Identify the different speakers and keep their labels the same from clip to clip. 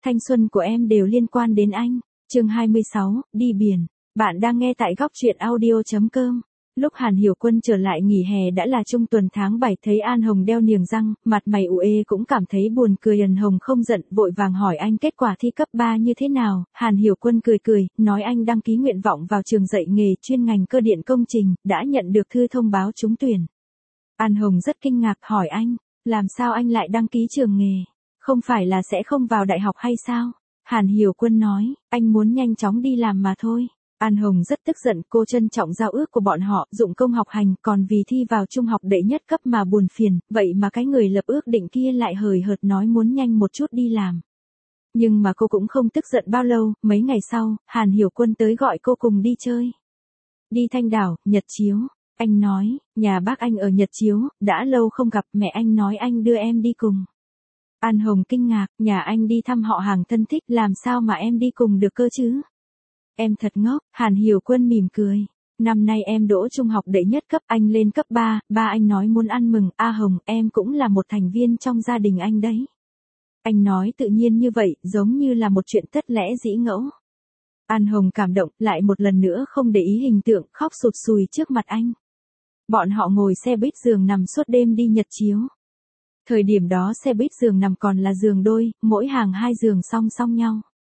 Speaker 1: Thanh xuân của em đều liên quan đến anh. Chương 26, đi biển. Bạn đang nghe tại góc truyện audio.com. Lúc Hàn Hiểu Quân trở lại nghỉ hè đã là trung tuần tháng 7, thấy An Hồng đeo niềng răng, mặt mày ủ cũng cảm thấy buồn cười. An Hồng không giận, vội vàng hỏi anh kết quả thi cấp 3 như thế nào. Hàn Hiểu Quân cười, nói anh đăng ký nguyện vọng vào trường dạy nghề chuyên ngành cơ điện công trình, đã nhận được thư thông báo trúng tuyển. An Hồng rất kinh ngạc hỏi anh, làm sao anh lại đăng ký trường nghề? Không phải là sẽ không vào đại học hay sao? Hàn Hiểu Quân nói, anh muốn nhanh chóng đi làm mà thôi. An Hồng rất tức giận, cô trân trọng giao ước của bọn họ, dụng công học hành, còn vì thi vào trung học đệ nhất cấp mà buồn phiền, vậy mà cái người lập ước định kia lại hời hợt nói muốn nhanh một chút đi làm. Nhưng mà cô cũng không tức giận bao lâu, mấy ngày sau, Hàn Hiểu Quân tới gọi cô cùng đi chơi. Đi Thanh Đảo, Nhật Chiếu. Anh nói, nhà bác anh ở Nhật Chiếu, đã lâu không gặp, mẹ anh nói anh đưa em đi cùng. An Hồng kinh ngạc, nhà anh đi thăm họ hàng thân thích, làm sao mà em đi cùng được cơ chứ? Em thật ngốc. Hàn Hiểu Quân mỉm cười. Năm nay em đỗ trung học đệ nhất cấp, anh lên cấp 3, ba anh nói muốn ăn mừng. A Hồng, em cũng là một thành viên trong gia đình anh đấy. Anh nói tự nhiên như vậy, giống như là một chuyện tất lẽ dĩ ngẫu. An Hồng cảm động, lại một lần nữa không để ý hình tượng, khóc sụt sùi trước mặt anh. Bọn họ ngồi xe buýt giường nằm suốt đêm đi Nhật Chiếu. Thời điểm đó xe buýt giường nằm còn là giường đôi, mỗi hàng 2 giường song song nhau.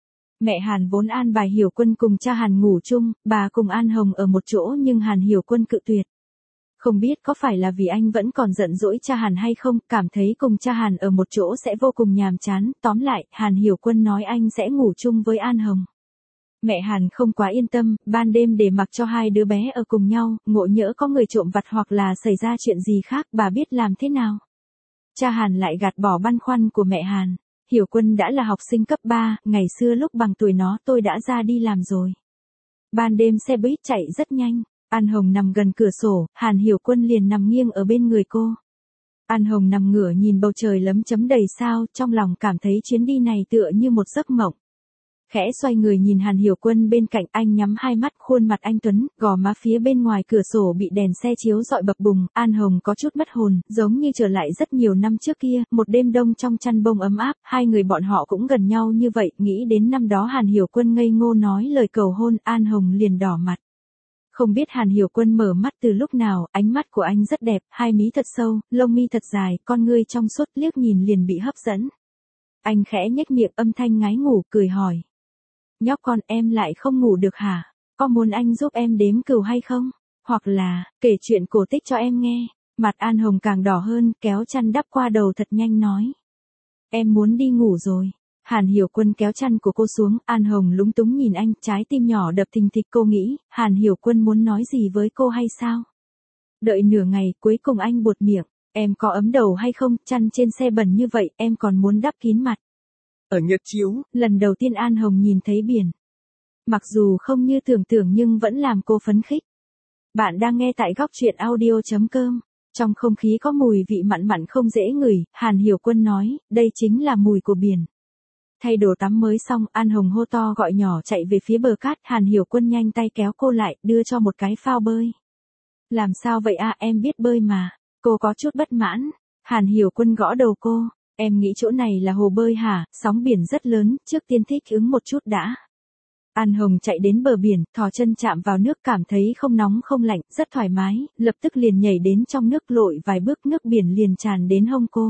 Speaker 1: Mẹ Hàn vốn an bài Hiểu Quân cùng cha Hàn ngủ chung, bà cùng An Hồng ở một chỗ nhưng Hàn Hiểu Quân cự tuyệt. Không biết có phải là vì anh vẫn còn giận dỗi cha Hàn hay không, cảm thấy cùng cha Hàn ở một chỗ sẽ vô cùng nhàm chán, tóm lại, Hàn Hiểu Quân nói anh sẽ ngủ chung với An Hồng. Mẹ Hàn không quá yên tâm, ban đêm để mặc cho hai đứa bé ở cùng nhau, ngộ nhỡ có người trộm vặt hoặc là xảy ra chuyện gì khác, bà biết làm thế nào. Cha Hàn lại gạt bỏ băn khoăn của mẹ Hàn. Hiểu Quân đã là học sinh cấp 3, ngày xưa lúc bằng tuổi nó tôi đã ra đi làm rồi. Ban đêm xe buýt chạy rất nhanh, An Hồng nằm gần cửa sổ, Hàn Hiểu Quân liền nằm nghiêng ở bên người cô. An Hồng nằm ngửa nhìn bầu trời lấm chấm đầy sao, trong lòng cảm thấy chuyến đi này tựa như một giấc mộng. Khẽ xoay người nhìn Hàn Hiểu Quân bên cạnh, anh nhắm hai mắt, khuôn mặt anh tuấn, gò má phía bên ngoài cửa sổ bị đèn xe chiếu rọi bập bùng. An Hồng có chút mất hồn, giống như trở lại rất nhiều năm trước kia, một đêm đông trong chăn bông ấm áp, hai người bọn họ cũng gần nhau như vậy, nghĩ đến năm đó Hàn Hiểu Quân ngây ngô nói lời cầu hôn, An Hồng liền đỏ mặt. Không biết Hàn Hiểu Quân mở mắt từ lúc nào, ánh mắt của anh rất đẹp, hai mí thật sâu, lông mi thật dài, con ngươi trong suốt, liếc nhìn liền bị hấp dẫn. Anh khẽ nhếch miệng, âm thanh ngái ngủ, cười hỏi. Nhóc con, em lại không ngủ được hả? Có muốn anh giúp em đếm cừu hay không? Hoặc là, kể chuyện cổ tích cho em nghe. Mặt An Hồng càng đỏ hơn, kéo chăn đắp qua đầu thật nhanh nói. Em muốn đi ngủ rồi. Hàn Hiểu Quân kéo chăn của cô xuống, An Hồng lúng túng nhìn anh, trái tim nhỏ đập thình thịch, cô nghĩ, Hàn Hiểu Quân muốn nói gì với cô hay sao? Đợi nửa ngày, cuối cùng anh buột miệng, em có ấm đầu hay không, chăn trên xe bẩn như vậy, em còn muốn đắp kín mặt. Ở Nhật Chiếu, lần đầu tiên An Hồng nhìn thấy biển. Mặc dù không như tưởng tượng nhưng vẫn làm cô phấn khích. Bạn đang nghe tại góc truyện audio.com. Trong không khí có mùi vị mặn mặn không dễ ngửi, Hàn Hiểu Quân nói, đây chính là mùi của biển. Thay đồ tắm mới xong, An Hồng hô to gọi nhỏ chạy về phía bờ cát, Hàn Hiểu Quân nhanh tay kéo cô lại, đưa cho một cái phao bơi. Làm sao vậy à, em biết bơi mà. Cô có chút bất mãn. Hàn Hiểu Quân gõ đầu cô. Em nghĩ chỗ này là hồ bơi hả, sóng biển rất lớn, trước tiên thích ứng một chút đã. An Hồng chạy đến bờ biển, thò chân chạm vào nước, cảm thấy không nóng không lạnh, rất thoải mái, lập tức liền nhảy đến trong nước, lội vài bước nước biển liền tràn đến hông cô.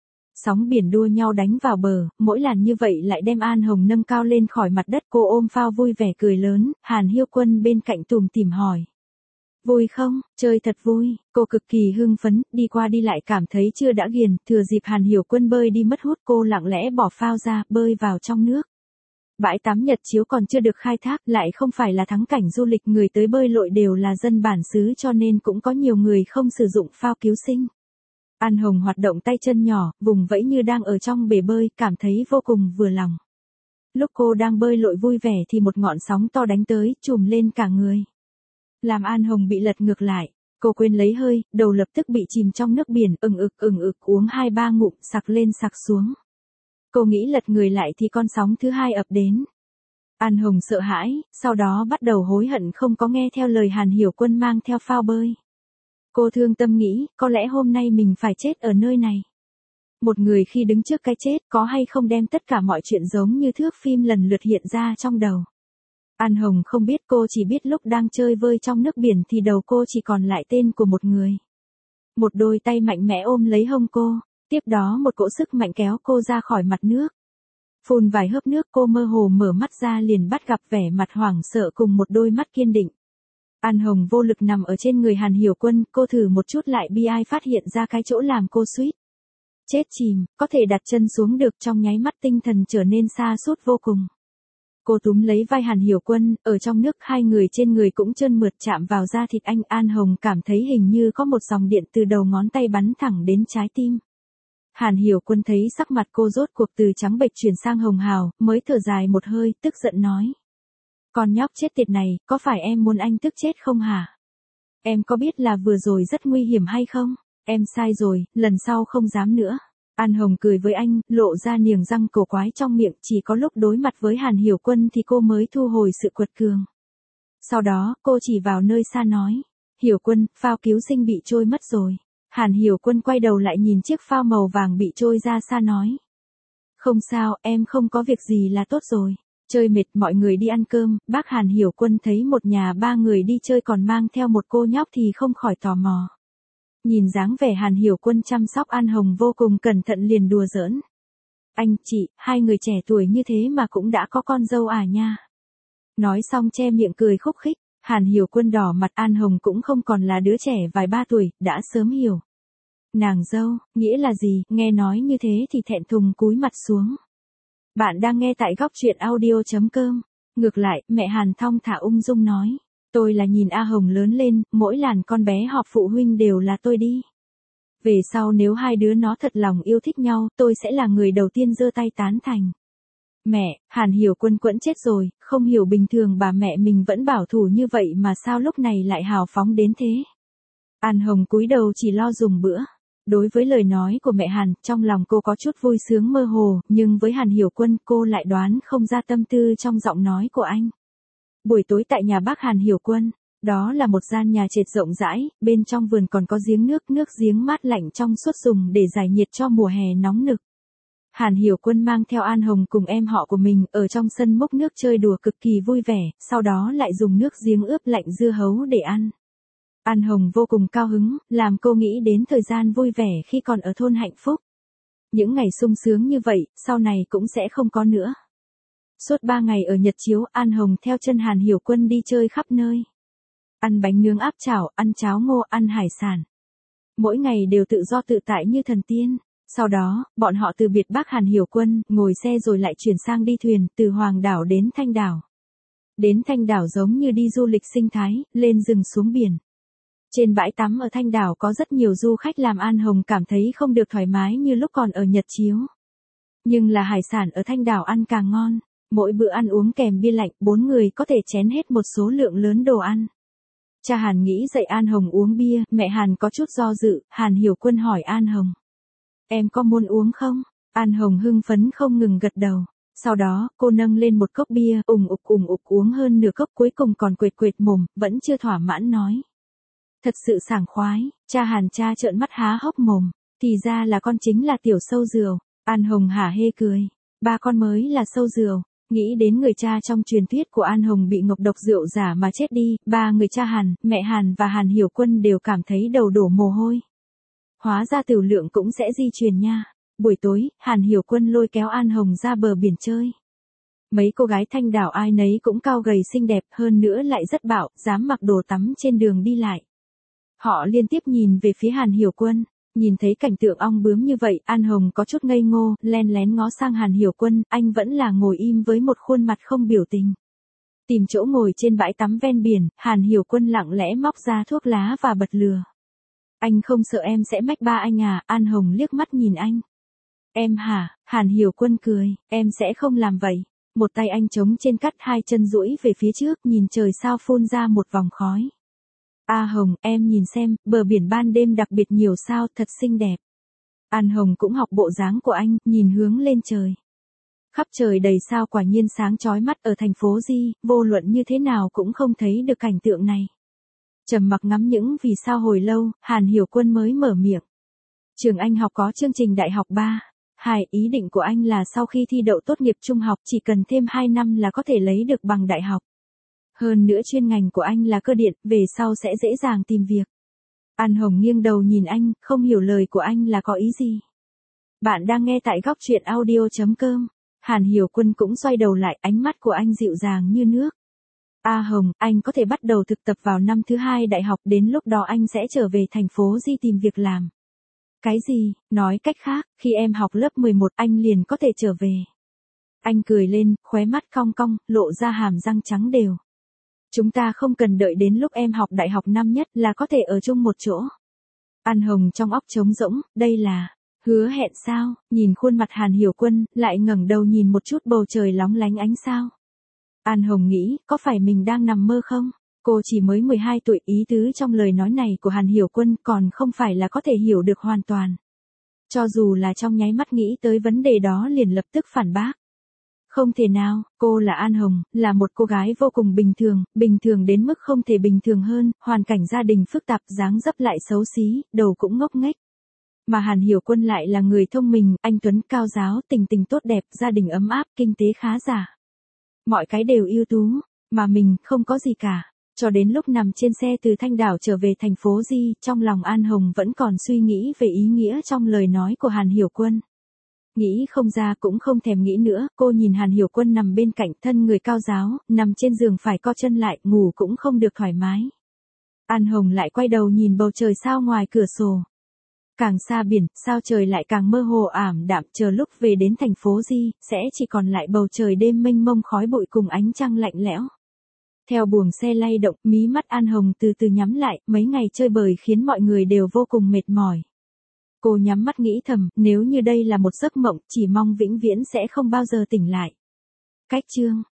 Speaker 1: Sóng biển đua nhau đánh vào bờ, mỗi làn như vậy lại đem An Hồng nâng cao lên khỏi mặt đất, cô ôm phao vui vẻ cười lớn, Hàn Hiểu Quân bên cạnh tủm tỉm hỏi. Vui không? Chơi thật vui, cô cực kỳ hưng phấn, đi qua đi lại cảm thấy chưa đã ghiền, thừa dịp Hàn Hiểu Quân bơi đi mất hút, cô lặng lẽ bỏ phao ra, bơi vào trong nước. Bãi tắm Nhật Chiếu còn chưa được khai thác, lại không phải là thắng cảnh du lịch, người tới bơi lội đều là dân bản xứ cho nên cũng có nhiều người không sử dụng phao cứu sinh. An Hồng hoạt động tay chân nhỏ, vùng vẫy như đang ở trong bể bơi, cảm thấy vô cùng vừa lòng. Lúc cô đang bơi lội vui vẻ thì một ngọn sóng to đánh tới, trùm lên cả người. Làm An Hồng bị lật ngược lại, cô quên lấy hơi, đầu lập tức bị chìm trong nước biển, ừng ực uống 2-3 ngụm, sặc lên sặc xuống. Cô nghĩ lật người lại thì con sóng thứ hai ập đến. An Hồng sợ hãi, sau đó bắt đầu hối hận không có nghe theo lời Hàn Hiểu Quân mang theo phao bơi. Cô thương tâm nghĩ, có lẽ hôm nay mình phải chết ở nơi này. Một người khi đứng trước cái chết có hay không đem tất cả mọi chuyện giống như thước phim lần lượt hiện ra trong đầu. An Hồng không biết, cô chỉ biết lúc đang chơi vơi trong nước biển thì đầu cô chỉ còn lại tên của một người. Một đôi tay mạnh mẽ ôm lấy hông cô, tiếp đó một cỗ sức mạnh kéo cô ra khỏi mặt nước. Phun vài hớp nước, cô mơ hồ mở mắt ra liền bắt gặp vẻ mặt hoảng sợ cùng một đôi mắt kiên định. An Hồng vô lực nằm ở trên người Hàn Hiểu Quân, cô thử một chút lại bi ai phát hiện ra cái chỗ làm cô suýt chết chìm, có thể đặt chân xuống được, trong nháy mắt tinh thần trở nên sa sút vô cùng. Cô túm lấy vai Hàn Hiểu Quân, ở trong nước hai người trên người cũng trơn mượt chạm vào da thịt anh. An Hồng cảm thấy hình như có một dòng điện từ đầu ngón tay bắn thẳng đến trái tim. Hàn Hiểu Quân thấy sắc mặt cô rốt cuộc từ trắng bệch chuyển sang hồng hào, mới thở dài một hơi, tức giận nói. Con nhóc chết tiệt này, có phải em muốn anh tức chết không hả? Em có biết là vừa rồi rất nguy hiểm hay không? Em sai rồi, lần sau không dám nữa. An Hồng cười với anh, lộ ra niềng răng cổ quái trong miệng, chỉ có lúc đối mặt với Hàn Hiểu Quân thì cô mới thu hồi sự quật cường. Sau đó, cô chỉ vào nơi xa nói. Hiểu Quân, phao cứu sinh bị trôi mất rồi. Hàn Hiểu Quân quay đầu lại nhìn chiếc phao màu vàng bị trôi ra xa nói. Không sao, em không có việc gì là tốt rồi. Chơi mệt, mọi người đi ăn cơm. Bác Hàn Hiểu Quân thấy một nhà ba người đi chơi còn mang theo một cô nhóc thì không khỏi tò mò. Nhìn dáng vẻ Hàn Hiểu Quân chăm sóc An Hồng vô cùng cẩn thận liền đùa giỡn. Anh, chị, hai người trẻ tuổi như thế mà cũng đã có con dâu à nha. Nói xong che miệng cười khúc khích. Hàn Hiểu Quân đỏ mặt. An Hồng cũng không còn là đứa trẻ vài ba tuổi, đã sớm hiểu. Nàng dâu, nghĩa là gì? Nghe nói như thế thì thẹn thùng cúi mặt xuống. Bạn đang nghe tại góc truyện audio.com. Ngược lại, mẹ Hàn thong thả ung dung nói. Tôi là nhìn A Hồng lớn lên, mỗi lần con bé họp phụ huynh đều là tôi đi. Về sau nếu hai đứa nó thật lòng yêu thích nhau, tôi sẽ là người đầu tiên giơ tay tán thành. Mẹ, Hàn Hiểu Quân quẫn chết rồi, không hiểu bình thường bà mẹ mình vẫn bảo thủ như vậy mà sao lúc này lại hào phóng đến thế. An Hồng cúi đầu chỉ lo dùng bữa. Đối với lời nói của mẹ Hàn, trong lòng cô có chút vui sướng mơ hồ, nhưng với Hàn Hiểu Quân cô lại đoán không ra tâm tư trong giọng nói của anh. Buổi tối tại nhà bác Hàn Hiểu Quân, đó là một gian nhà trệt rộng rãi, bên trong vườn còn có giếng nước giếng mát lạnh trong suốt dùng để giải nhiệt cho mùa hè nóng nực. Hàn Hiểu Quân mang theo An Hồng cùng em họ của mình ở trong sân múc nước chơi đùa cực kỳ vui vẻ, sau đó lại dùng nước giếng ướp lạnh dưa hấu để ăn. An Hồng vô cùng cao hứng, làm cô nghĩ đến thời gian vui vẻ khi còn ở thôn Hạnh Phúc. Những ngày sung sướng như vậy, sau này cũng sẽ không có nữa. Suốt 3 ngày ở Nhật Chiếu, An Hồng theo chân Hàn Hiểu Quân đi chơi khắp nơi. Ăn bánh nướng áp chảo, ăn cháo ngô, ăn hải sản. Mỗi ngày đều tự do tự tại như thần tiên. Sau đó, bọn họ từ biệt bác Hàn Hiểu Quân, ngồi xe rồi lại chuyển sang đi thuyền, từ Hoàng đảo đến Thanh đảo. Đến Thanh đảo giống như đi du lịch sinh thái, lên rừng xuống biển. Trên bãi tắm ở Thanh đảo có rất nhiều du khách làm An Hồng cảm thấy không được thoải mái như lúc còn ở Nhật Chiếu. Nhưng là hải sản ở Thanh đảo ăn càng ngon. Mỗi bữa ăn uống kèm bia lạnh, 4 người có thể chén hết một số lượng lớn đồ ăn. Cha Hàn nghĩ dạy An Hồng uống bia, mẹ Hàn có chút do dự, Hàn Hiểu Quân hỏi An Hồng. Em có muốn uống không? An Hồng hưng phấn không ngừng gật đầu. Sau đó, cô nâng lên một cốc bia, ủng ục uống hơn nửa cốc cuối cùng còn quệt quệt mồm, vẫn chưa thỏa mãn nói. Thật sự sảng khoái, cha Hàn cha trợn mắt há hốc mồm, thì ra là con chính là tiểu sâu rượu. An Hồng hả hê cười, ba con mới là sâu rượu. Nghĩ đến người cha trong truyền thuyết của An Hồng bị ngộ độc rượu giả mà chết đi, ba người cha Hàn, mẹ Hàn và Hàn Hiểu Quân đều cảm thấy đầu đổ mồ hôi. Hóa ra tiểu lượng cũng sẽ di truyền nha. Buổi tối, Hàn Hiểu Quân lôi kéo An Hồng ra bờ biển chơi. Mấy cô gái Thanh đảo ai nấy cũng cao gầy xinh đẹp, hơn nữa lại rất bạo, dám mặc đồ tắm trên đường đi lại. Họ liên tiếp nhìn về phía Hàn Hiểu Quân. Nhìn thấy cảnh tượng ong bướm như vậy, An Hồng có chút ngây ngô, len lén ngó sang Hàn Hiểu Quân, anh vẫn là ngồi im với một khuôn mặt không biểu tình. Tìm chỗ ngồi trên bãi tắm ven biển, Hàn Hiểu Quân lặng lẽ móc ra thuốc lá và bật lửa. Anh không sợ em sẽ mách ba anh à? An Hồng liếc mắt nhìn anh. Em hả? Hàn Hiểu Quân cười, em sẽ không làm vậy. Một tay anh chống trên cắt, hai chân duỗi về phía trước, nhìn trời sao phun ra một vòng khói. A Hồng, em nhìn xem, bờ biển ban đêm đặc biệt nhiều sao, thật xinh đẹp. An Hồng cũng học bộ dáng của anh, nhìn hướng lên trời. Khắp trời đầy sao quả nhiên sáng chói mắt. Ở thành phố Di, vô luận như thế nào cũng không thấy được cảnh tượng này. Trầm mặc ngắm những vì sao hồi lâu, Hàn Hiểu Quân mới mở miệng. Trường anh học có chương trình đại học 3. 2, ý định của anh là sau khi thi đậu tốt nghiệp trung học chỉ cần thêm 2 năm là có thể lấy được bằng đại học. Hơn nữa chuyên ngành của anh là cơ điện, về sau sẽ dễ dàng tìm việc. An Hồng nghiêng đầu nhìn anh, không hiểu lời của anh là có ý gì. Bạn đang nghe tại góc truyện audio.com. Hàn Hiểu Quân cũng xoay đầu lại, ánh mắt của anh dịu dàng như nước. A Hồng, anh có thể bắt đầu thực tập vào năm thứ 2 đại học, đến lúc đó anh sẽ trở về thành phố Di tìm việc làm. Cái gì? Nói cách khác, khi em học lớp 11 anh liền có thể trở về. Anh cười lên, khóe mắt cong cong, lộ ra hàm răng trắng đều. Chúng ta không cần đợi đến lúc em học đại học năm nhất là có thể ở chung một chỗ. An Hồng trong óc trống rỗng, đây là hứa hẹn sao? Nhìn khuôn mặt Hàn Hiểu Quân, lại ngẩng đầu nhìn một chút bầu trời lóng lánh ánh sao. An Hồng nghĩ, có phải mình đang nằm mơ không? Cô chỉ mới 12 tuổi, ý tứ trong lời nói này của Hàn Hiểu Quân còn không phải là có thể hiểu được hoàn toàn. Cho dù là trong nháy mắt nghĩ tới vấn đề đó liền lập tức phản bác. Không thể nào, cô là An Hồng, là một cô gái vô cùng bình thường đến mức không thể bình thường hơn, hoàn cảnh gia đình phức tạp, dáng dấp lại xấu xí, đầu cũng ngốc nghếch. Mà Hàn Hiểu Quân lại là người thông minh, anh tuấn, cao giáo, tình tốt đẹp, gia đình ấm áp, kinh tế khá giả. Mọi cái đều ưu tú, mà mình không có gì cả. Cho đến lúc nằm trên xe từ Thanh Đảo trở về thành phố Di, trong lòng An Hồng vẫn còn suy nghĩ về ý nghĩa trong lời nói của Hàn Hiểu Quân. Nghĩ không ra cũng không thèm nghĩ nữa, cô nhìn Hàn Hiểu Quân nằm bên cạnh, thân người cao giáo, nằm trên giường phải co chân lại, ngủ cũng không được thoải mái. An Hồng lại quay đầu nhìn bầu trời sao ngoài cửa sổ. Càng xa biển, sao trời lại càng mơ hồ ảm đạm, chờ lúc về đến thành phố Di, sẽ chỉ còn lại bầu trời đêm mênh mông khói bụi cùng ánh trăng lạnh lẽo. Theo buồng xe lay động, mí mắt An Hồng từ từ nhắm lại, mấy ngày chơi bời khiến mọi người đều vô cùng mệt mỏi. Cô nhắm mắt nghĩ thầm, nếu như đây là một giấc mộng, chỉ mong vĩnh viễn sẽ không bao giờ tỉnh lại. Cách chương